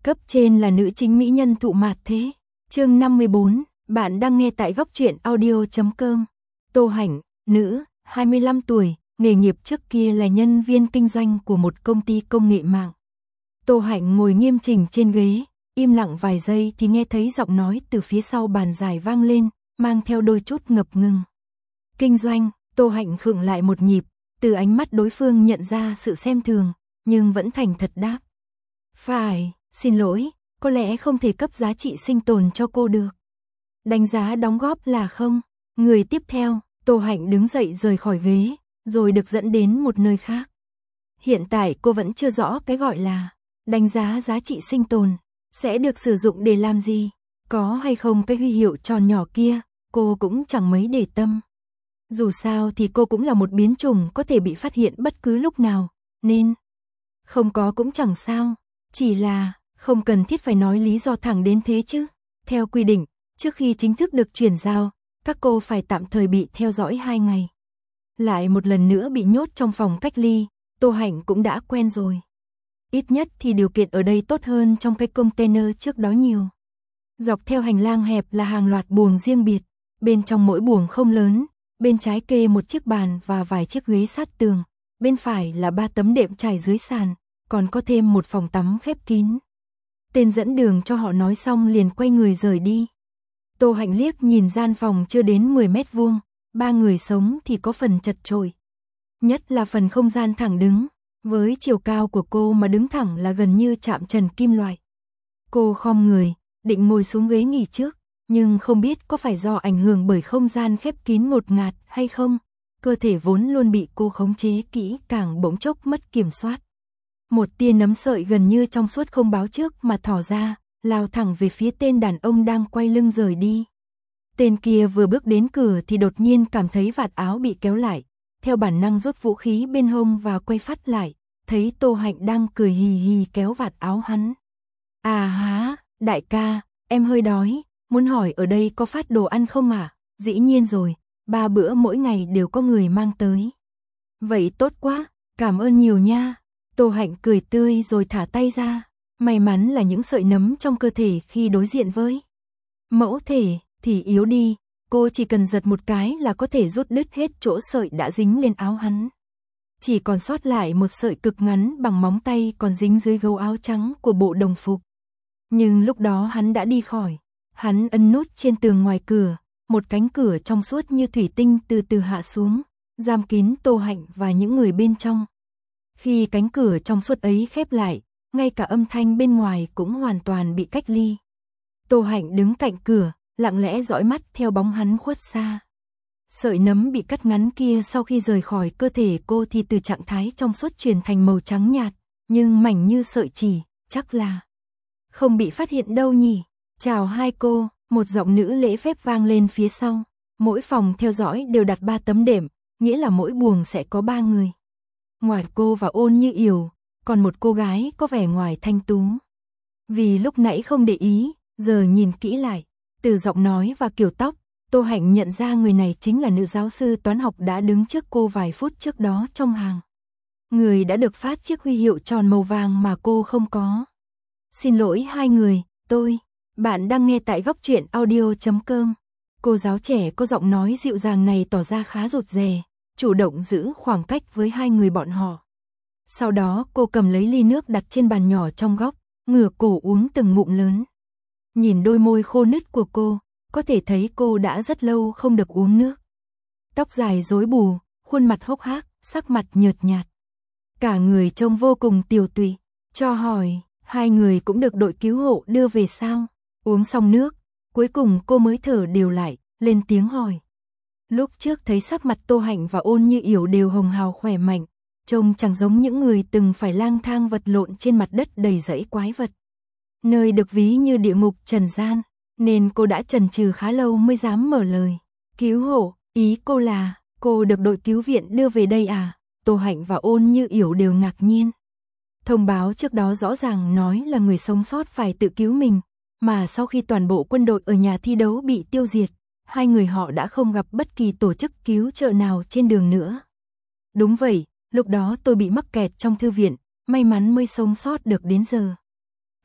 Cấp trên là nữ chính mỹ nhân thụ mạt thế. Chương 54, bạn đang nghe tại góc truyện audio.com. Tô Hạnh, nữ, 25 tuổi, nghề nghiệp trước kia là nhân viên kinh doanh của một công ty công nghệ mạng. Tô Hạnh ngồi nghiêm chỉnh trên ghế, im lặng vài giây thì nghe thấy giọng nói từ phía sau bàn dài vang lên, mang theo đôi chút ngập ngừng. Kinh doanh, Tô Hạnh khựng lại một nhịp, từ ánh mắt đối phương nhận ra sự xem thường, nhưng vẫn thành thật đáp. Phải, xin lỗi, có lẽ không thể cấp giá trị sinh tồn cho cô được. Đánh giá đóng góp là không. Người tiếp theo, Tô Hạnh đứng dậy rời khỏi ghế, rồi được dẫn đến một nơi khác. Hiện tại cô vẫn chưa rõ cái gọi là đánh giá giá trị sinh tồn sẽ được sử dụng để làm gì, có hay không cái huy hiệu tròn nhỏ kia, cô cũng chẳng mấy để tâm. Dù sao thì cô cũng là một biến chủng có thể bị phát hiện bất cứ lúc nào, nên không có cũng chẳng sao, chỉ là không cần thiết phải nói lý do thẳng đến thế chứ. Theo quy định, trước khi chính thức được chuyển giao, các cô phải tạm thời bị theo dõi 2 ngày. Lại một lần nữa bị nhốt trong phòng cách ly, Tô Hạnh cũng đã quen rồi. Ít nhất thì điều kiện ở đây tốt hơn trong cái container trước đó nhiều. Dọc theo hành lang hẹp là hàng loạt buồng riêng biệt, bên trong mỗi buồng không lớn, bên trái kê một chiếc bàn và vài chiếc ghế sát tường, bên phải là 3 tấm đệm trải dưới sàn, còn có thêm một phòng tắm khép kín. Tên dẫn đường cho họ nói xong liền quay người rời đi. Tô Hạnh liếc nhìn gian phòng chưa đến 10 mét vuông, 3 người sống thì có phần chật chội. Nhất là phần không gian thẳng đứng, với chiều cao của cô mà đứng thẳng là gần như chạm trần kim loại. Cô khom người, định ngồi xuống ghế nghỉ trước, nhưng không biết có phải do ảnh hưởng bởi không gian khép kín ngột ngạt hay không, cơ thể vốn luôn bị cô khống chế kỹ càng bỗng chốc mất kiểm soát. Một tia nấm sợi gần như trong suốt không báo trước mà thỏ ra, lao thẳng về phía tên đàn ông đang quay lưng rời đi. Tên kia vừa bước đến cửa thì đột nhiên cảm thấy vạt áo bị kéo lại, theo bản năng rút vũ khí bên hông và quay phát lại, thấy Tô Hạnh đang cười hì hì kéo vạt áo hắn. À há, đại ca, em hơi đói, muốn hỏi ở đây có phát đồ ăn không à? Dĩ nhiên rồi, 3 bữa mỗi ngày đều có người mang tới. Vậy tốt quá, cảm ơn nhiều nha. Tô Hạnh cười tươi rồi thả tay ra, may mắn là những sợi nấm trong cơ thể khi đối diện với mẫu thể thì yếu đi, cô chỉ cần giật một cái là có thể rút đứt hết chỗ sợi đã dính lên áo hắn. Chỉ còn sót lại một sợi cực ngắn bằng móng tay còn dính dưới gấu áo trắng của bộ đồng phục. Nhưng lúc đó hắn đã đi khỏi, hắn ấn nút trên tường ngoài cửa, một cánh cửa trong suốt như thủy tinh từ từ hạ xuống, giam kín Tô Hạnh và những người bên trong. Khi cánh cửa trong suốt ấy khép lại, ngay cả âm thanh bên ngoài cũng hoàn toàn bị cách ly. Tô Hạnh đứng cạnh cửa, lặng lẽ dõi mắt theo bóng hắn khuất xa. Sợi nấm bị cắt ngắn kia sau khi rời khỏi cơ thể cô thì từ trạng thái trong suốt chuyển thành màu trắng nhạt, nhưng mảnh như sợi chỉ, chắc là không bị phát hiện đâu nhỉ. Chào hai cô, một giọng nữ lễ phép vang lên phía sau. Mỗi phòng theo dõi đều đặt 3 tấm đệm, nghĩa là mỗi buồng sẽ có 3 người. Ngoài cô và Ôn Như Yểu, còn một cô gái có vẻ ngoài thanh tú. Vì lúc nãy không để ý, giờ nhìn kỹ lại, từ giọng nói và kiểu tóc, Tô Hạnh nhận ra người này chính là nữ giáo sư toán học đã đứng trước cô vài phút trước đó trong hàng. Người đã được phát chiếc huy hiệu tròn màu vàng mà cô không có. Xin lỗi hai người, bạn đang nghe tại góc truyện audio.com. Cô giáo trẻ có giọng nói dịu dàng này tỏ ra khá rụt rè, chủ động giữ khoảng cách với hai người bọn họ. Sau đó cô cầm lấy ly nước đặt trên bàn nhỏ trong góc, ngửa cổ uống từng ngụm lớn. Nhìn đôi môi khô nứt của cô, có thể thấy cô đã rất lâu không được uống nước. Tóc dài rối bù, khuôn mặt hốc hác, sắc mặt nhợt nhạt. Cả người trông vô cùng tiều tụy. Cho hỏi, hai người cũng được đội cứu hộ đưa về sao? Uống xong nước, cuối cùng cô mới thở đều lại, lên tiếng hỏi. Lúc trước thấy sắc mặt Tô Hạnh và Ôn Như Yểu đều hồng hào khỏe mạnh, trông chẳng giống những người từng phải lang thang vật lộn trên mặt đất đầy rẫy quái vật. Nơi được ví như địa ngục trần gian, nên cô đã chần chừ khá lâu mới dám mở lời. Cứu hộ, ý cô là, cô được đội cứu viện đưa về đây à? Tô Hạnh và Ôn Như Yểu đều ngạc nhiên. Thông báo trước đó rõ ràng nói là người sống sót phải tự cứu mình, mà sau khi toàn bộ quân đội ở nhà thi đấu bị tiêu diệt, hai người họ đã không gặp bất kỳ tổ chức cứu trợ nào trên đường nữa. Đúng vậy, lúc đó tôi bị mắc kẹt trong thư viện, may mắn mới sống sót được đến giờ.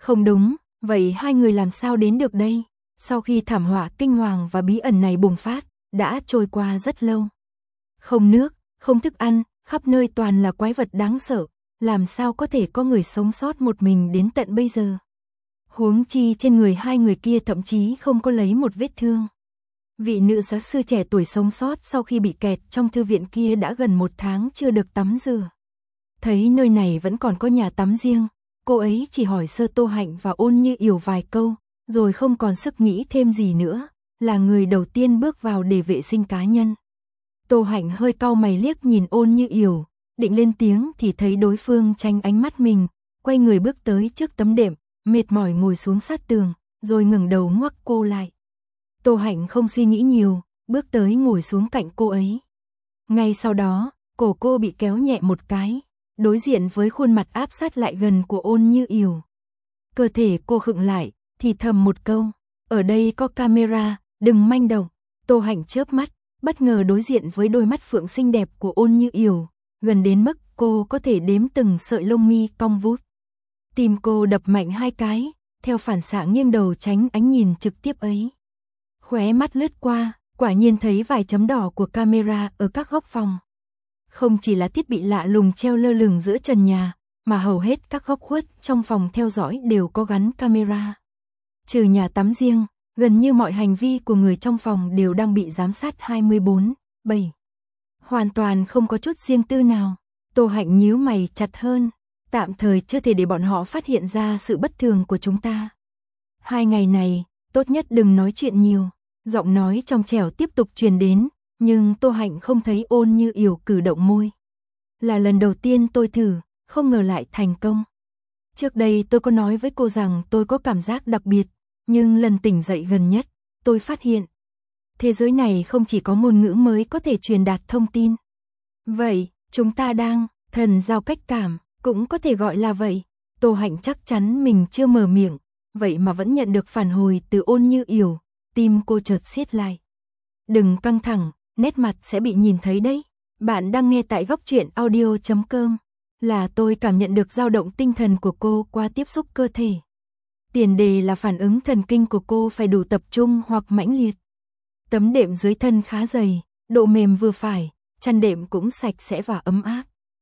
Không đúng, vậy hai người làm sao đến được đây? Sau khi thảm họa kinh hoàng và bí ẩn này bùng phát, đã trôi qua rất lâu. Không nước, không thức ăn, khắp nơi toàn là quái vật đáng sợ, làm sao có thể có người sống sót một mình đến tận bây giờ? Huống chi trên người hai người kia thậm chí không có lấy một vết thương. Vị nữ giáo sư trẻ tuổi sống sót sau khi bị kẹt trong thư viện kia đã gần 1 tháng chưa được tắm rửa. Thấy nơi này vẫn còn có nhà tắm riêng, cô ấy chỉ hỏi sơ Tô Hạnh và Ôn Như Yểu vài câu, rồi không còn sức nghĩ thêm gì nữa, là người đầu tiên bước vào để vệ sinh cá nhân. Tô Hạnh hơi cau mày liếc nhìn Ôn Như Yểu, định lên tiếng thì thấy đối phương tránh ánh mắt mình, quay người bước tới trước tấm đệm, mệt mỏi ngồi xuống sát tường, rồi ngẩng đầu ngoắc cô lại. Tô Hạnh không suy nghĩ nhiều, bước tới ngồi xuống cạnh cô ấy. Ngay sau đó, cổ cô bị kéo nhẹ một cái, đối diện với khuôn mặt áp sát lại gần của Ôn Như Yểu. Cơ thể cô khựng lại, thì thầm một câu, ở đây có camera, đừng manh động. Tô Hạnh chớp mắt, bất ngờ đối diện với đôi mắt phượng xinh đẹp của Ôn Như Yểu, gần đến mức cô có thể đếm từng sợi lông mi cong vút. Tim cô đập mạnh 2 cái, theo phản xạ nghiêng đầu tránh ánh nhìn trực tiếp ấy. Khóe mắt lướt qua, quả nhiên thấy vài chấm đỏ của camera ở các góc phòng. Không chỉ là thiết bị lạ lùng treo lơ lửng giữa trần nhà, mà hầu hết các góc khuất trong phòng theo dõi đều có gắn camera. Trừ nhà tắm riêng, gần như mọi hành vi của người trong phòng đều đang bị giám sát 24/7. Hoàn toàn không có chút riêng tư nào. Tô Hạnh nhíu mày chặt hơn, tạm thời chưa thể để bọn họ phát hiện ra sự bất thường của chúng ta. 2 ngày này, tốt nhất đừng nói chuyện nhiều. Giọng nói trong trẻo tiếp tục truyền đến, nhưng Tô Hạnh không thấy Ôn Như Yểu cử động môi. Là lần đầu tiên tôi thử, không ngờ lại thành công. Trước đây tôi có nói với cô rằng tôi có cảm giác đặc biệt, nhưng lần tỉnh dậy gần nhất, tôi phát hiện thế giới này không chỉ có ngôn ngữ mới có thể truyền đạt thông tin. Vậy, chúng ta đang thần giao cách cảm, cũng có thể gọi là vậy. Tô Hạnh chắc chắn mình chưa mở miệng, vậy mà vẫn nhận được phản hồi từ Ôn Như Yểu, tim cô chợt siết lại. Đừng căng thẳng, nét mặt sẽ bị nhìn thấy đấy. Bạn đang nghe tại góc truyện audio.com. Là tôi cảm nhận được dao động tinh thần của cô qua tiếp xúc cơ thể. Tiền đề là phản ứng thần kinh của cô phải đủ tập trung hoặc mãnh liệt. Tấm đệm dưới thân khá dày, độ mềm vừa phải, chăn đệm cũng sạch sẽ và ấm áp.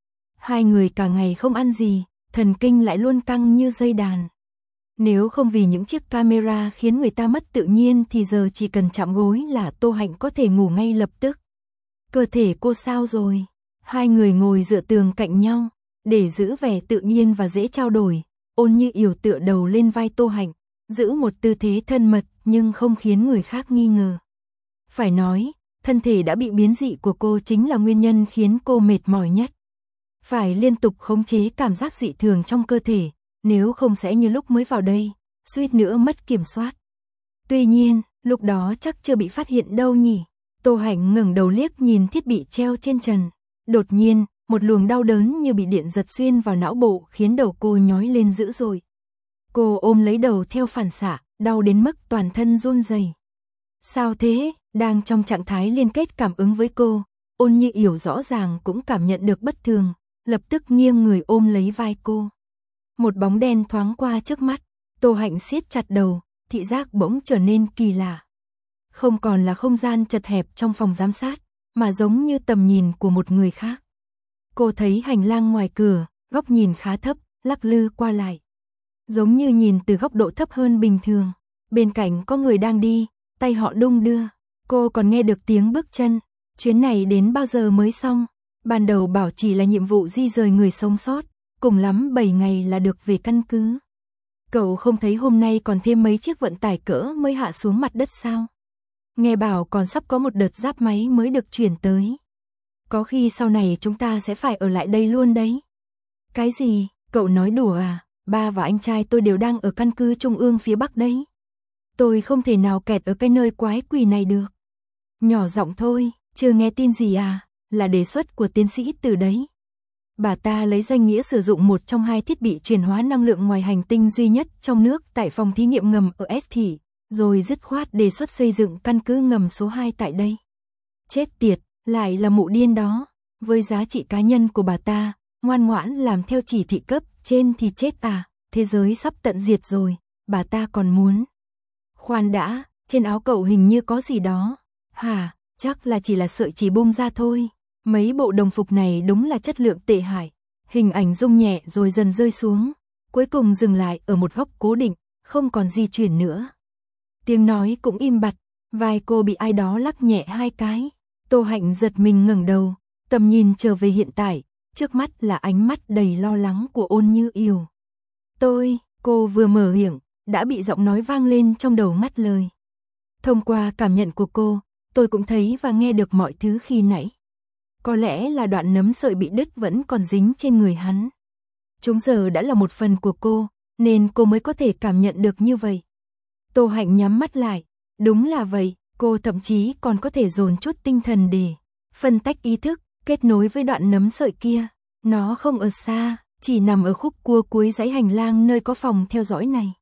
Hai người cả ngày không ăn gì, thần kinh lại luôn căng như dây đàn. Nếu không vì những chiếc camera khiến người ta mất tự nhiên thì giờ chỉ cần chạm gối là Tô Hạnh có thể ngủ ngay lập tức. Cơ thể cô sao rồi? Hai người ngồi dựa tường cạnh nhau, để giữ vẻ tự nhiên và dễ trao đổi. Ôn Như Yểu tựa đầu lên vai Tô Hạnh, giữ một tư thế thân mật nhưng không khiến người khác nghi ngờ. Phải nói, thân thể đã bị biến dị của cô chính là nguyên nhân khiến cô mệt mỏi nhất. Phải liên tục khống chế cảm giác dị thường trong cơ thể, nếu không sẽ như lúc mới vào đây, suýt nữa mất kiểm soát. Tuy nhiên, lúc đó chắc chưa bị phát hiện đâu nhỉ. Tô Hạnh ngẩng đầu liếc nhìn thiết bị treo trên trần. Đột nhiên, một luồng đau đớn như bị điện giật xuyên vào não bộ khiến đầu cô nhói lên dữ dội. Cô ôm lấy đầu theo phản xạ, đau đến mức toàn thân run rẩy. Sao thế? Đang trong trạng thái liên kết cảm ứng với cô, Ôn Như Yểu rõ ràng cũng cảm nhận được bất thường, lập tức nghiêng người ôm lấy vai cô. Một bóng đen thoáng qua trước mắt, Tô Hạnh siết chặt đầu, thị giác bỗng trở nên kỳ lạ. Không còn là không gian chật hẹp trong phòng giám sát, mà giống như tầm nhìn của một người khác. Cô thấy hành lang ngoài cửa, góc nhìn khá thấp, lắc lư qua lại. Giống như nhìn từ góc độ thấp hơn bình thường. Bên cạnh có người đang đi, tay họ đung đưa. Cô còn nghe được tiếng bước chân. Chuyến này đến bao giờ mới xong? Ban đầu bảo chỉ là nhiệm vụ di rời người sống sót, cùng lắm 7 ngày là được về căn cứ. Cậu không thấy hôm nay còn thêm mấy chiếc vận tải cỡ mới hạ xuống mặt đất sao? Nghe bảo còn sắp có một đợt giáp máy mới được chuyển tới. Có khi sau này chúng ta sẽ phải ở lại đây luôn đấy. Cái gì? Cậu nói đùa à? Ba và anh trai tôi đều đang ở căn cứ trung ương phía Bắc đấy. Tôi không thể nào kẹt ở cái nơi quái quỷ này được. Nhỏ giọng thôi, chưa nghe tin gì à? Là đề xuất của tiến sĩ Từ đấy. Bà ta lấy danh nghĩa sử dụng một trong 2 thiết bị truyền hóa năng lượng ngoài hành tinh duy nhất trong nước tại phòng thí nghiệm ngầm ở S Thị, rồi dứt khoát đề xuất xây dựng căn cứ ngầm số 2 tại đây. Chết tiệt, lại là mụ điên đó. Với giá trị cá nhân của bà ta, ngoan ngoãn làm theo chỉ thị cấp trên thì chết à? thế giới sắp tận diệt rồi, bà ta còn muốn. Khoan đã, trên áo cậu hình như có gì đó. Hả, chắc là chỉ là sợi chỉ bung ra thôi. Mấy bộ đồng phục này đúng là chất lượng tệ hại. Hình ảnh rung nhẹ rồi dần rơi xuống, cuối cùng dừng lại ở một góc cố định, không còn di chuyển nữa. Tiếng nói cũng im bặt, vai cô bị ai đó lắc nhẹ 2 cái. Tô Hạnh giật mình ngẩng đầu, tầm nhìn trở về hiện tại, trước mắt là ánh mắt đầy lo lắng của Ôn Như Yểu. Cô vừa mở miệng, đã bị giọng nói vang lên trong đầu ngắt lời. Thông qua cảm nhận của cô, tôi cũng thấy và nghe được mọi thứ khi nãy. Có lẽ là đoạn nấm sợi bị đứt vẫn còn dính trên người hắn. Chúng giờ đã là một phần của cô, nên cô mới có thể cảm nhận được như vậy. Tô Hạnh nhắm mắt lại, đúng là vậy, cô thậm chí còn có thể dồn chút tinh thần để phân tách ý thức, kết nối với đoạn nấm sợi kia. Nó không ở xa, chỉ nằm ở khúc cua cuối dãy hành lang nơi có phòng theo dõi này.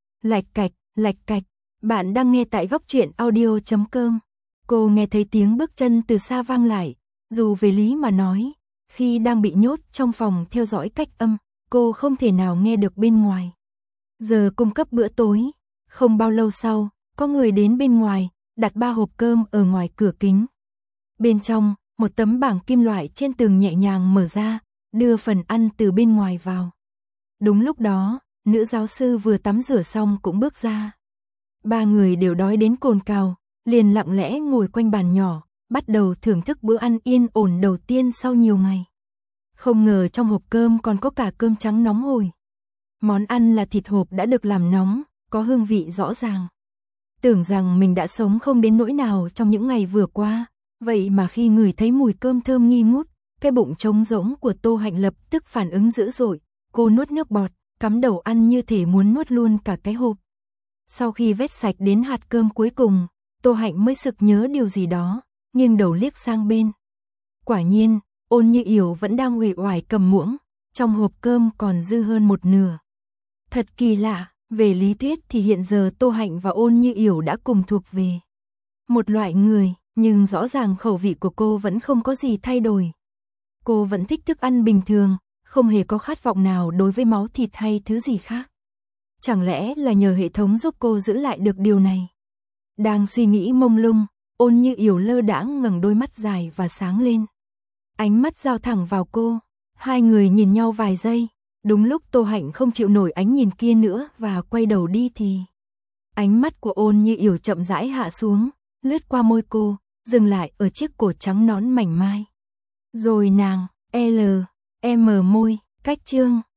Lạch cạch, bạn đang nghe tại góc truyện audio.com. Cô nghe thấy tiếng bước chân từ xa vang lại, dù về lý mà nói, khi đang bị nhốt trong phòng theo dõi cách âm, cô không thể nào nghe được bên ngoài. Giờ cung cấp bữa tối, không bao lâu sau, có người đến bên ngoài, đặt 3 hộp cơm ở ngoài cửa kính. Bên trong, một tấm bảng kim loại trên tường nhẹ nhàng mở ra, đưa phần ăn từ bên ngoài vào. Đúng lúc đó, nữ giáo sư vừa tắm rửa xong cũng bước ra. 3 người đều đói đến cồn cào, liền lặng lẽ ngồi quanh bàn nhỏ, bắt đầu thưởng thức bữa ăn yên ổn đầu tiên sau nhiều ngày. Không ngờ trong hộp cơm còn có cả cơm trắng nóng hổi. Món ăn là thịt hộp đã được làm nóng, có hương vị rõ ràng. Tưởng rằng mình đã sống không đến nỗi nào trong những ngày vừa qua, vậy mà khi ngửi thấy mùi cơm thơm nghi ngút, cái bụng trống rỗng của Tô Hạnh lập tức phản ứng dữ dội, cô nuốt nước bọt, cắm đầu ăn như thể muốn nuốt luôn cả cái hộp. Sau khi vét sạch đến hạt cơm cuối cùng, Tô Hạnh mới sực nhớ điều gì đó, nghiêng đầu liếc sang bên. Quả nhiên, Ôn Như Yểu vẫn đang uể oải cầm muỗng, trong hộp cơm còn dư hơn một nửa. Thật kỳ lạ, về lý thuyết thì hiện giờ Tô Hạnh và Ôn Như Yểu đã cùng thuộc về một loại người, nhưng rõ ràng khẩu vị của cô vẫn không có gì thay đổi. Cô vẫn thích thức ăn bình thường, không hề có khát vọng nào đối với máu thịt hay thứ gì khác. Chẳng lẽ là nhờ hệ thống giúp cô giữ lại được điều này? Đang suy nghĩ mông lung, Ôn Như Yểu lơ đãng ngẩng đôi mắt dài và sáng lên. Ánh mắt giao thẳng vào cô, hai người nhìn nhau vài giây, đúng lúc Tô Hạnh không chịu nổi ánh nhìn kia nữa và quay đầu đi thì ánh mắt của Ôn Như Yểu chậm rãi hạ xuống, lướt qua môi cô, dừng lại ở chiếc cổ trắng nõn mảnh mai. Rồi nàng, M môi, cách chương